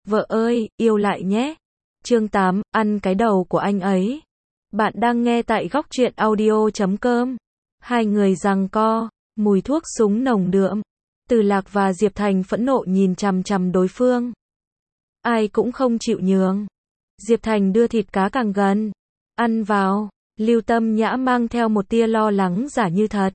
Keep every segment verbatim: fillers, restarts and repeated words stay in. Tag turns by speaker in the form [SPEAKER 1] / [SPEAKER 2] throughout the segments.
[SPEAKER 1] Vợ ơi, yêu lại nhé. Chương tám, ăn cái đầu của anh ấy. Bạn đang nghe tại góc truyện audio chấm com. Hai người giằng co, mùi thuốc súng nồng đượm. Từ Lạc và Diệp Thành phẫn nộ nhìn chằm chằm đối phương. Ai cũng không chịu nhường. Diệp Thành đưa thịt cá càng gần. Ăn vào. Lưu Tâm Nhã mang theo một tia lo lắng giả như thật.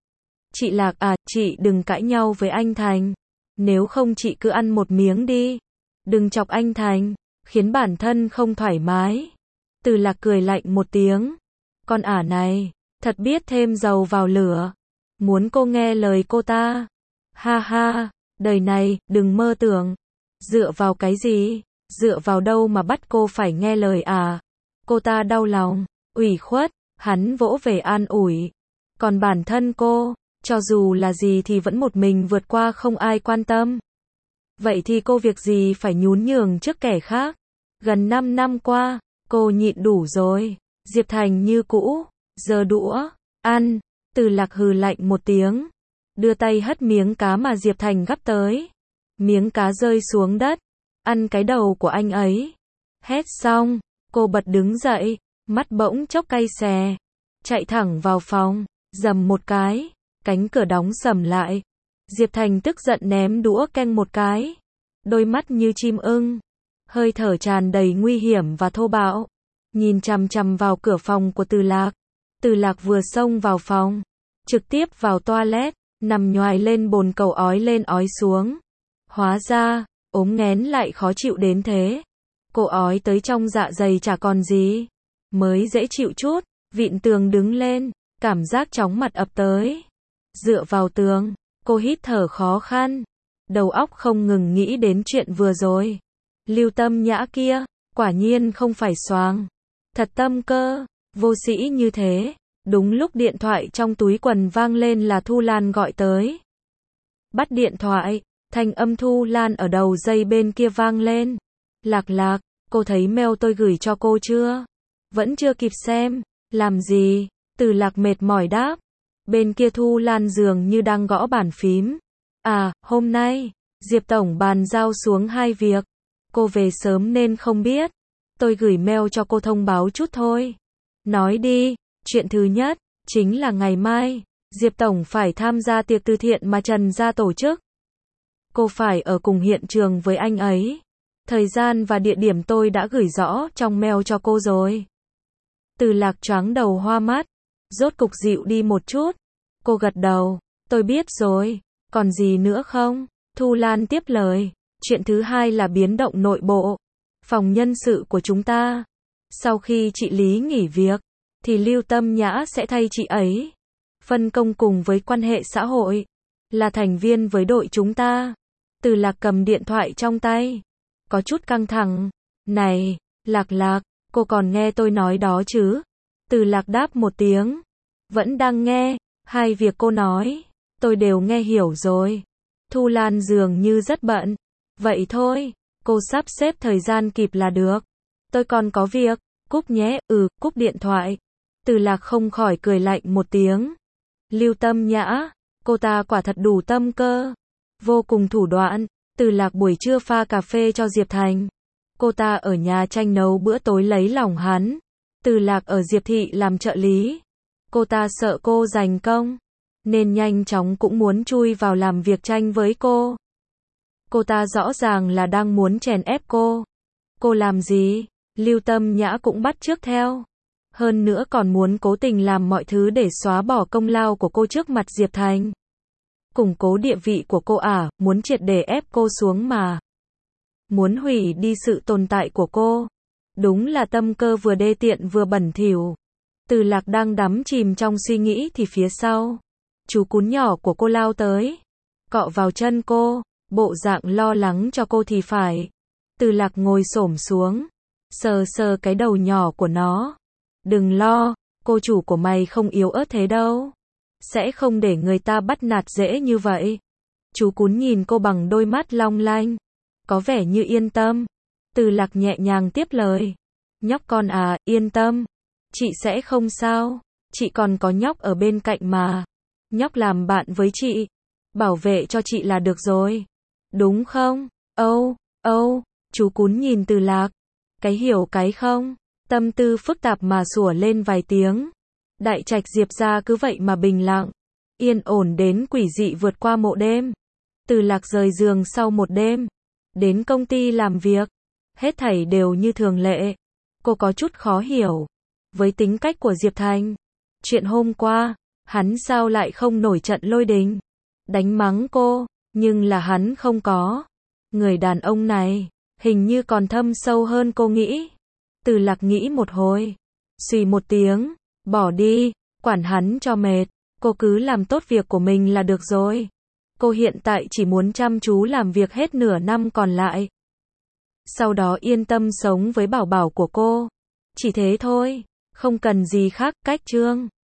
[SPEAKER 1] Chị Lạc à, chị đừng cãi nhau với anh Thành. Nếu không chị cứ ăn một miếng đi. Đừng chọc anh Thành, khiến bản thân không thoải mái. Từ Lạc cười lạnh một tiếng. Con ả này, thật biết thêm dầu vào lửa. Muốn cô nghe lời cô ta. Ha ha, đời này, đừng mơ tưởng. Dựa vào cái gì? Dựa vào đâu mà bắt cô phải nghe lời à? Cô ta đau lòng, ủy khuất, hắn vỗ về an ủi. Còn bản thân cô, cho dù là gì thì vẫn một mình vượt qua không ai quan tâm. Vậy thì cô việc gì phải nhún nhường trước kẻ khác? Gần năm năm qua, cô nhịn đủ rồi. Diệp Thành như cũ, giơ đũa, ăn. Từ Lạc hừ lạnh một tiếng, đưa tay hất miếng cá mà Diệp Thành gắp tới. Miếng cá rơi xuống đất. Ăn cái đầu của anh ấy. Hét xong, cô bật đứng dậy, mắt bỗng chốc cay xè. Chạy thẳng vào phòng, dầm một cái, cánh cửa đóng sầm lại. Diệp Thành tức giận ném đũa canh một cái. Đôi mắt như chim ưng, hơi thở tràn đầy nguy hiểm và thô bạo. Nhìn chằm chằm vào cửa phòng của Từ Lạc. Từ Lạc vừa xông vào phòng, trực tiếp vào toilet, nằm nhoài lên bồn cầu ói lên ói xuống. Hóa ra, ốm nghén lại khó chịu đến thế. Cô ói tới trong dạ dày chả còn gì. Mới dễ chịu chút, vịn tường đứng lên, cảm giác chóng mặt ập tới. Dựa vào tường, cô hít thở khó khăn. Đầu óc không ngừng nghĩ đến chuyện vừa rồi. Lưu Tâm Nhã kia, quả nhiên không phải xoàng. Thật tâm cơ, vô sĩ như thế. Đúng lúc điện thoại trong túi quần vang lên là Thu Lan gọi tới. Bắt điện thoại, thanh âm Thu Lan ở đầu dây bên kia vang lên. Lạc Lạc, cô thấy mail tôi gửi cho cô chưa? Vẫn chưa kịp xem. Làm gì? Từ Lạc mệt mỏi đáp. Bên kia Thu Lan dường như đang gõ bàn phím. À, hôm nay, Diệp Tổng bàn giao xuống hai việc. Cô về sớm nên không biết. Tôi gửi mail cho cô thông báo chút thôi. Nói đi, chuyện thứ nhất, chính là ngày mai, Diệp Tổng phải tham gia tiệc từ thiện mà Trần gia tổ chức. Cô phải ở cùng hiện trường với anh ấy. Thời gian và địa điểm tôi đã gửi rõ trong mail cho cô rồi. Từ Lạc choáng đầu hoa mắt, rốt cục dịu đi một chút. Cô gật đầu, tôi biết rồi, còn gì nữa không? Thu Lan tiếp lời, chuyện thứ hai là biến động nội bộ, phòng nhân sự của chúng ta. Sau khi chị Lý nghỉ việc, thì Lưu Tâm Nhã sẽ thay chị ấy. Phân công cùng với quan hệ xã hội, là thành viên với đội chúng ta. Từ Lạc cầm điện thoại trong tay, có chút căng thẳng. Này, Lạc Lạc, cô còn nghe tôi nói đó chứ? Từ Lạc đáp một tiếng. Vẫn đang nghe, hai việc cô nói, tôi đều nghe hiểu rồi. Thu Lan dường như rất bận. Vậy thôi, cô sắp xếp thời gian kịp là được. Tôi còn có việc, cúp nhé, ừ, cúp điện thoại. Từ Lạc không khỏi cười lạnh một tiếng. Lưu Tâm Nhã, cô ta quả thật đủ tâm cơ. Vô cùng thủ đoạn. Từ Lạc buổi trưa pha cà phê cho Diệp Thành. Cô ta ở nhà tranh nấu bữa tối lấy lòng hắn. Từ Lạc ở Diệp Thị làm trợ lý. Cô ta sợ cô giành công, nên nhanh chóng cũng muốn chui vào làm việc tranh với cô. Cô ta rõ ràng là đang muốn chèn ép cô. Cô làm gì? Lưu Tâm Nhã cũng bắt chước theo. Hơn nữa còn muốn cố tình làm mọi thứ để xóa bỏ công lao của cô trước mặt Diệp Thành. Củng cố địa vị của cô à, muốn triệt để ép cô xuống mà. Muốn hủy đi sự tồn tại của cô. Đúng là tâm cơ vừa đê tiện vừa bẩn thỉu. Từ Lạc đang đắm chìm trong suy nghĩ thì phía sau, chú cún nhỏ của cô lao tới, cọ vào chân cô, bộ dạng lo lắng cho cô thì phải. Từ Lạc ngồi xổm xuống, sờ sờ cái đầu nhỏ của nó. Đừng lo, cô chủ của mày không yếu ớt thế đâu. Sẽ không để người ta bắt nạt dễ như vậy. Chú cún nhìn cô bằng đôi mắt long lanh, có vẻ như yên tâm. Từ Lạc nhẹ nhàng tiếp lời. Nhóc con à, yên tâm. Chị sẽ không sao. Chị còn có nhóc ở bên cạnh mà. Nhóc làm bạn với chị. Bảo vệ cho chị là được rồi. Đúng không? Âu, âu. Chú cún nhìn Từ Lạc. Cái hiểu cái không? Tâm tư phức tạp mà sủa lên vài tiếng. Đại trạch Diệp gia cứ vậy mà bình lặng. Yên ổn đến quỷ dị vượt qua mộ đêm. Từ Lạc rời giường sau một đêm. Đến công ty làm việc. Hết thảy đều như thường lệ. Cô có chút khó hiểu. Với tính cách của Diệp Thành. Chuyện hôm qua, hắn sao lại không nổi trận lôi đình. Đánh mắng cô, nhưng là hắn không có. Người đàn ông này, hình như còn thâm sâu hơn cô nghĩ. Từ Lạc nghĩ một hồi. Xùy một tiếng, bỏ đi, quản hắn cho mệt. Cô cứ làm tốt việc của mình là được rồi. Cô hiện tại chỉ muốn chăm chú làm việc hết nửa năm còn lại. Sau đó yên tâm sống với bảo bảo của cô. Chỉ thế thôi, không cần gì khác, cách chương.